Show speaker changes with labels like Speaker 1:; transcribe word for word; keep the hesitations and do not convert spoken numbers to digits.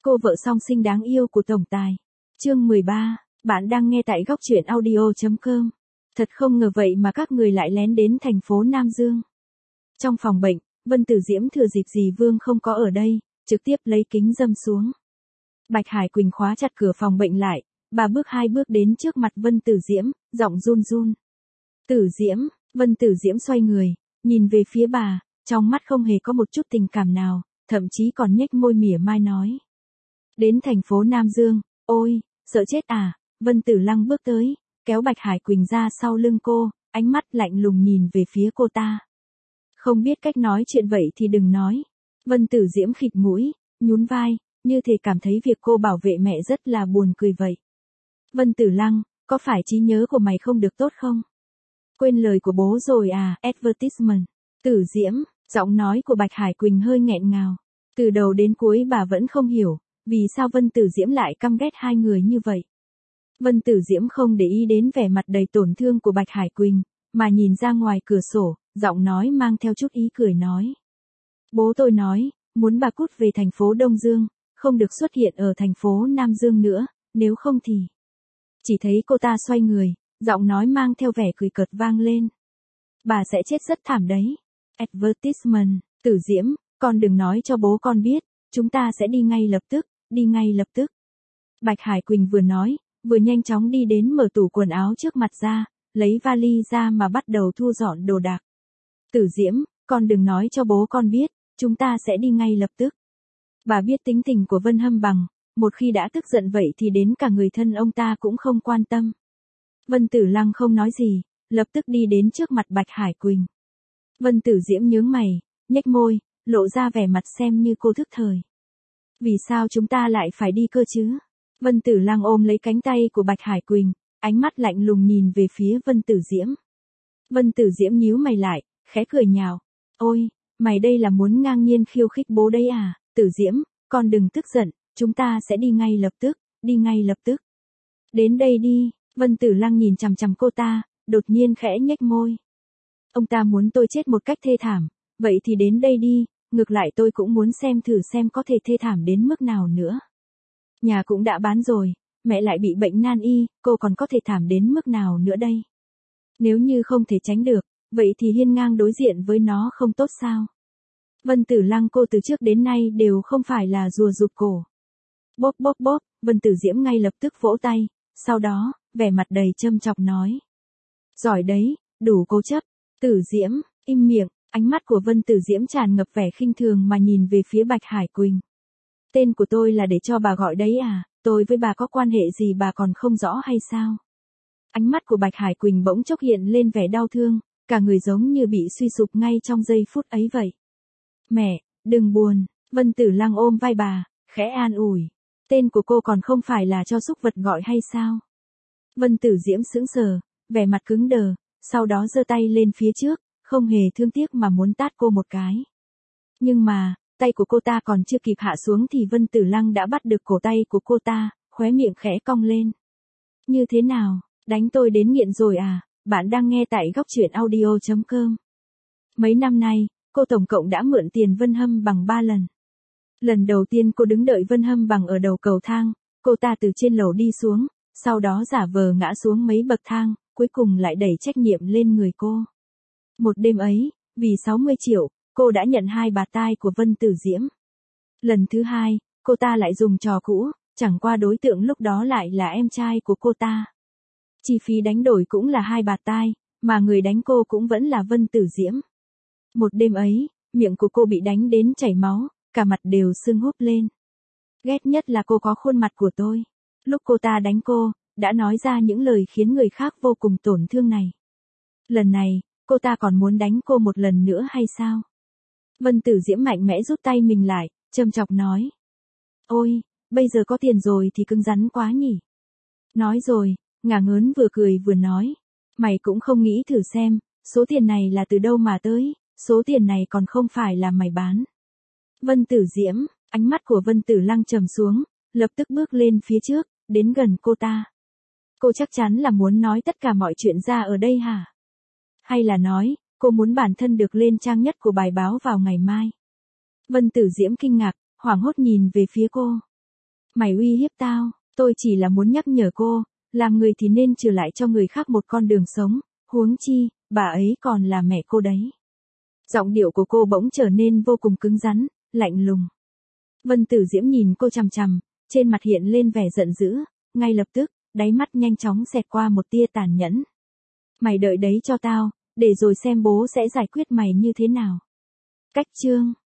Speaker 1: cô vợ song sinh đáng yêu của tổng tài. Chương mười ba, bạn đang nghe tại góc truyện audio chấm com. Thật không ngờ vậy mà các người lại lén đến thành phố Nam Dương. Trong phòng bệnh, Vân Tử Diễm thừa dịp dì Vương không có ở đây, trực tiếp lấy kính dâm xuống. Bạch Hải Quỳnh khóa chặt cửa phòng bệnh lại, bà bước hai bước đến trước mặt Vân Tử Diễm, giọng run run. Tử Diễm, Vân Tử Diễm xoay người, nhìn về phía bà, trong mắt không hề có một chút tình cảm nào, thậm chí còn nhếch môi mỉa mai nói. Đến thành phố Nam Dương, ôi, sợ chết à, Vân Tử Lăng bước tới, kéo Bạch Hải Quỳnh ra sau lưng cô, ánh mắt lạnh lùng nhìn về phía cô ta. Không biết cách nói chuyện vậy thì đừng nói. Vân Tử Diễm khịt mũi, nhún vai, như thể cảm thấy việc cô bảo vệ mẹ rất là buồn cười vậy. Vân Tử Lăng, có phải trí nhớ của mày không được tốt không? Quên lời của bố rồi à, advertisement. Tử Diễm, giọng nói của Bạch Hải Quỳnh hơi nghẹn ngào. Từ đầu đến cuối bà vẫn không hiểu, vì sao Vân Tử Diễm lại căm ghét hai người như vậy. Vân Tử Diễm không để ý đến vẻ mặt đầy tổn thương của Bạch Hải Quỳnh, mà nhìn ra ngoài cửa sổ, giọng nói mang theo chút ý cười nói. Bố tôi nói, muốn bà cút về thành phố Đông Dương, không được xuất hiện ở thành phố Nam Dương nữa, nếu không thì... Chỉ thấy cô ta xoay người, giọng nói mang theo vẻ cười cợt vang lên. Bà sẽ chết rất thảm đấy. Advertisement, Tử Diễm, con đừng nói cho bố con biết, chúng ta sẽ đi ngay lập tức, đi ngay lập tức. Bạch Hải Quỳnh vừa nói, vừa nhanh chóng đi đến mở tủ quần áo trước mặt ra, lấy vali ra mà bắt đầu thu dọn đồ đạc. Tử Diễm, con đừng nói cho bố con biết, chúng ta sẽ đi ngay lập tức. Bà biết tính tình của Vân Hâm Bằng, một khi đã tức giận vậy thì đến cả người thân ông ta cũng không quan tâm. Vân Tử Lăng không nói gì, lập tức đi đến trước mặt Bạch Hải Quỳnh. Vân Tử Diễm nhướng mày, nhếch môi, lộ ra vẻ mặt xem như cô thức thời. Vì sao chúng ta lại phải đi cơ chứ? Vân Tử Lăng ôm lấy cánh tay của Bạch Hải Quỳnh, ánh mắt lạnh lùng nhìn về phía Vân Tử Diễm. Vân Tử Diễm nhíu mày lại, khẽ cười nhạo. Ôi, mày đây là muốn ngang nhiên khiêu khích bố đấy à? Tử Diễm, con đừng tức giận, chúng ta sẽ đi ngay lập tức, đi ngay lập tức. Đến đây đi, Vân Tử Lăng nhìn chằm chằm cô ta, đột nhiên khẽ nhếch môi. Ông ta muốn tôi chết một cách thê thảm, vậy thì đến đây đi, ngược lại tôi cũng muốn xem thử xem có thể thê thảm đến mức nào nữa. Nhà cũng đã bán rồi, mẹ lại bị bệnh nan y, cô còn có thể thảm đến mức nào nữa đây? Nếu như không thể tránh được, vậy thì hiên ngang đối diện với nó không tốt sao? Vân Tử Lăng cô từ trước đến nay đều không phải là rùa rụt cổ. Bóp bóp bóp, Vân Tử Diễm ngay lập tức vỗ tay, sau đó, vẻ mặt đầy châm chọc nói. Giỏi đấy, đủ cố chấp. Tử Diễm, im miệng, ánh mắt của Vân Tử Diễm tràn ngập vẻ khinh thường mà nhìn về phía Bạch Hải Quỳnh. Tên của tôi là để cho bà gọi đấy à, tôi với bà có quan hệ gì bà còn không rõ hay sao? Ánh mắt của Bạch Hải Quỳnh bỗng chốc hiện lên vẻ đau thương, cả người giống như bị suy sụp ngay trong giây phút ấy vậy. Mẹ, đừng buồn, Vân Tử Lăng ôm vai bà, khẽ an ủi. Tên của cô còn không phải là cho súc vật gọi hay sao? Vân Tử Diễm sững sờ, vẻ mặt cứng đờ, sau đó giơ tay lên phía trước, không hề thương tiếc mà muốn tát cô một cái. Nhưng mà, tay của cô ta còn chưa kịp hạ xuống thì Vân Tử Lăng đã bắt được cổ tay của cô ta, khóe miệng khẽ cong lên. Như thế nào, đánh tôi đến nghiện rồi à? Bạn đang nghe tại góc truyện audio chấm com. Mấy năm nay, cô tổng cộng đã mượn tiền Vân Hâm Bằng ba lần. Lần đầu tiên cô đứng đợi Vân Hâm Bằng ở đầu cầu thang, cô ta từ trên lầu đi xuống, sau đó giả vờ ngã xuống mấy bậc thang, cuối cùng lại đẩy trách nhiệm lên người cô. Một đêm ấy, vì sáu mươi triệu, cô đã nhận hai bạt tai của Vân Tử Diễm. Lần thứ hai, cô ta lại dùng trò cũ, chẳng qua đối tượng lúc đó lại là em trai của cô ta. Chi phí đánh đổi cũng là hai bạt tai, mà người đánh cô cũng vẫn là Vân Tử Diễm. Một đêm ấy, miệng của cô bị đánh đến chảy máu, cả mặt đều sưng húp lên. Ghét nhất là cô có khuôn mặt của tôi. Lúc cô ta đánh cô, đã nói ra những lời khiến người khác vô cùng tổn thương này. Lần này, cô ta còn muốn đánh cô một lần nữa hay sao? Vân Tử Diễm mạnh mẽ rút tay mình lại, châm chọc nói. Ôi, bây giờ có tiền rồi thì cứng rắn quá nhỉ. Nói rồi, ngả ngớn vừa cười vừa nói. Mày cũng không nghĩ thử xem, số tiền này là từ đâu mà tới, số tiền này còn không phải là mày bán. Vân Tử Diễm, ánh mắt của Vân Tử Lăng trầm xuống, lập tức bước lên phía trước, đến gần cô ta. Cô chắc chắn là muốn nói tất cả mọi chuyện ra ở đây hả? Hay là nói, cô muốn bản thân được lên trang nhất của bài báo vào ngày mai? Vân Tử Diễm kinh ngạc, hoảng hốt nhìn về phía cô. Mày uy hiếp tao, tôi chỉ là muốn nhắc nhở cô, làm người thì nên trừ lại cho người khác một con đường sống, huống chi, bà ấy còn là mẹ cô đấy. Giọng điệu của cô bỗng trở nên vô cùng cứng rắn, lạnh lùng. Vân Tử Diễm nhìn cô chằm chằm, trên mặt hiện lên vẻ giận dữ, ngay lập tức, đáy mắt nhanh chóng xẹt qua một tia tàn nhẫn. Mày đợi đấy cho tao, để rồi xem bố sẽ giải quyết mày như thế nào. Cách chương